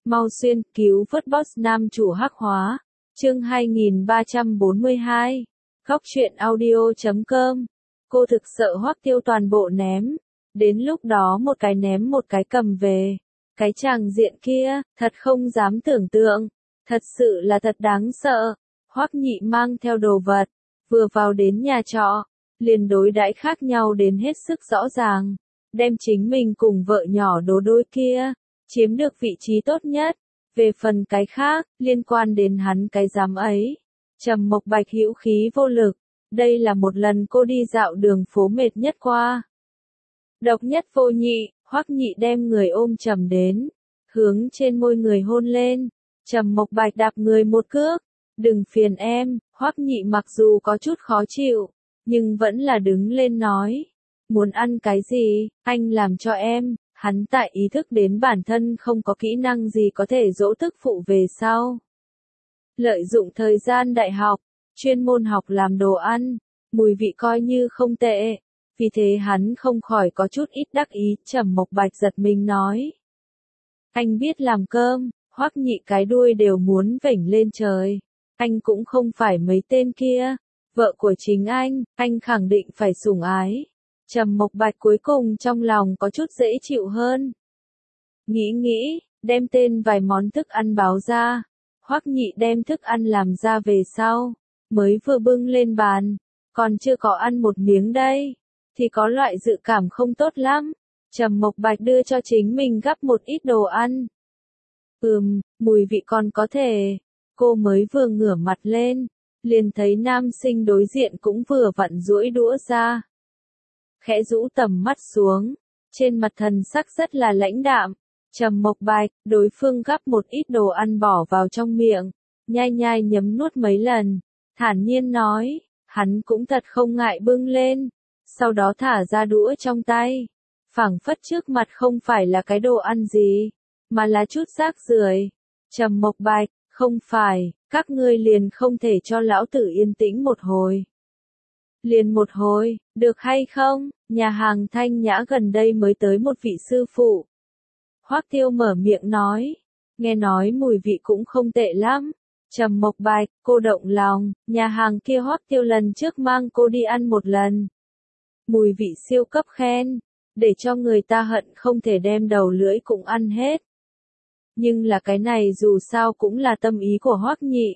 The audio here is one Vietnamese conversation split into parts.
Mau xuyên cứu vớt boss nam chủ hắc hóa. Chương 2342. Góc truyện audio.com. Cô thực sợ Hoắc Tiêu toàn bộ ném. Đến lúc đó một cái ném một cái cầm về. Cái tràng diện kia, thật không dám tưởng tượng. Thật sự là thật đáng sợ. Hoắc Nhị mang theo đồ vật, vừa vào đến nhà trọ, liền đối đãi khác nhau đến hết sức rõ ràng. Đem chính mình cùng vợ nhỏ đố đôi kia, chiếm được vị trí tốt nhất. Về phần cái khác, liên quan đến hắn cái dám ấy. Trầm Mộc Bạch hữu khí vô lực. Đây là một lần cô đi dạo đường phố mệt nhất qua. Độc nhất vô nhị, Hoắc Nhị đem người ôm chầm đến, hướng trên môi người hôn lên. Trầm Mộc Bạch đạp người một cước. Đừng phiền em, Hoắc Nhị mặc dù có chút khó chịu, nhưng vẫn là đứng lên nói. Muốn ăn cái gì, anh làm cho em. Hắn tại ý thức đến bản thân không có kỹ năng gì có thể dỗ tức phụ về sau. Lợi dụng thời gian đại học, chuyên môn học làm đồ ăn, mùi vị coi như không tệ. Vì thế hắn không khỏi có chút ít đắc ý. Trầm Mộc Bạch giật mình nói. Anh biết làm cơm. Hoắc Nhị cái đuôi đều muốn vểnh lên trời. Anh cũng không phải mấy tên kia. Vợ của chính anh khẳng định phải sủng ái. Trầm Mộc Bạch cuối cùng trong lòng có chút dễ chịu hơn. Nghĩ, đem tên vài món thức ăn báo ra. Hoắc Nhị đem thức ăn làm ra về sau, mới vừa bưng lên bàn, còn chưa có ăn một miếng đây, thì có loại dự cảm không tốt lắm. Trầm Mộc Bạch đưa cho chính mình gắp một ít đồ ăn. Mùi vị còn có thể. Cô mới vừa ngửa mặt lên, liền thấy nam sinh đối diện cũng vừa vặn duỗi đũa ra. Khẽ rũ tầm mắt xuống, trên mặt thần sắc rất là lãnh đạm. Trầm Mộc Bạch, đối phương gắp một ít đồ ăn bỏ vào trong miệng, nhai nhấm nuốt mấy lần, thản nhiên nói, hắn cũng thật không ngại bưng lên, sau đó thả ra đũa trong tay, phảng phất trước mặt không phải là cái đồ ăn gì, mà là chút rác rưởi. Trầm Mộc Bạch, không phải, các ngươi liền không thể cho lão tử yên tĩnh một hồi. Liền một hồi, được hay không? Nhà hàng Thanh Nhã gần đây mới tới một vị sư phụ. Hoắc Tiêu mở miệng nói, nghe nói mùi vị cũng không tệ lắm. Trầm Mộc Bạch, cô động lòng, nhà hàng kia Hoắc Tiêu lần trước mang cô đi ăn một lần. Mùi vị siêu cấp khen, để cho người ta hận không thể đem đầu lưỡi cũng ăn hết. Nhưng là cái này dù sao cũng là tâm ý của Hoắc Nhị.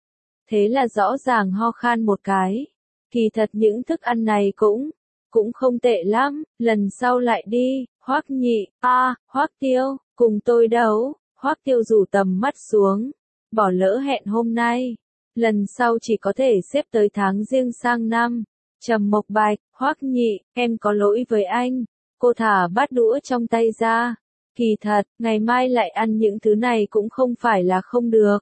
Thế là rõ ràng ho khan một cái. Kỳ thật những thức ăn này cũng không tệ lắm, lần sau lại đi. Hoắc Nhị, Hoắc Tiêu, cùng tôi đấu. Hoắc Tiêu rủ tầm mắt xuống, bỏ lỡ hẹn hôm nay, lần sau chỉ có thể xếp tới tháng riêng sang năm. Trầm Mộc Bạch, Hoắc Nhị, em có lỗi với anh. Cô thả bát đũa trong tay ra. Kỳ thật, ngày mai lại ăn những thứ này cũng không phải là không được.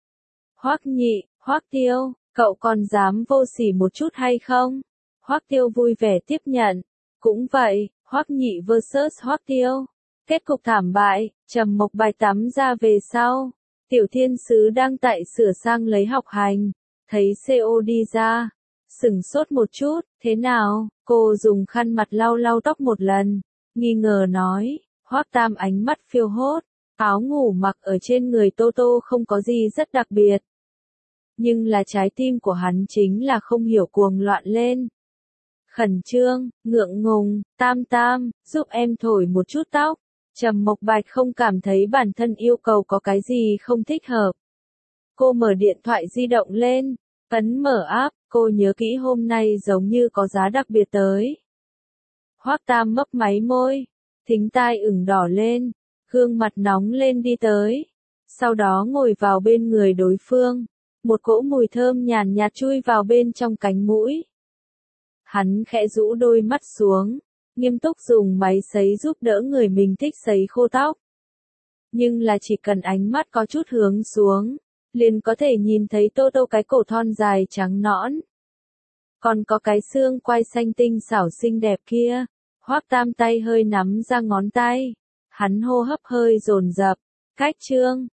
Hoắc Nhị, Hoắc Tiêu, cậu còn dám vô sỉ một chút hay không? Hoắc Tiêu vui vẻ tiếp nhận. Cũng vậy, Hoắc Nhị vs Hoắc Tiêu. Kết cục thảm bại. Trầm Mộc Bạch tắm ra về sau, Tiểu Thiên Sứ đang tại sửa sang lấy học hành, thấy CO đi ra, sửng sốt một chút. Thế nào? Cô dùng khăn mặt lau tóc một lần, nghi ngờ nói. Hoắc Tam ánh mắt phiêu hốt, áo ngủ mặc ở trên người Tô Tô không có gì rất đặc biệt. Nhưng là trái tim của hắn chính là không hiểu cuồng loạn lên. Khẩn trương, ngượng ngùng, Tam, giúp em thổi một chút tóc. Trầm Mộc Bạch không cảm thấy bản thân yêu cầu có cái gì không thích hợp. Cô mở điện thoại di động lên, ấn mở app, cô nhớ kỹ hôm nay giống như có giá đặc biệt tới. Hoắc Tam mấp máy môi, thính tai ửng đỏ lên, gương mặt nóng lên đi tới. Sau đó ngồi vào bên người đối phương, một cỗ mùi thơm nhàn nhạt chui vào bên trong cánh mũi. Hắn khẽ rũ đôi mắt xuống, nghiêm túc dùng máy sấy giúp đỡ người mình thích sấy khô tóc. Nhưng là chỉ cần ánh mắt có chút hướng xuống, liền có thể nhìn thấy Tô Tô cái cổ thon dài trắng nõn. Còn có cái xương quai xanh tinh xảo xinh đẹp kia. Hoắc Tam tay hơi nắm ra ngón tay. Hắn hô hấp hơi dồn dập. Cách chương,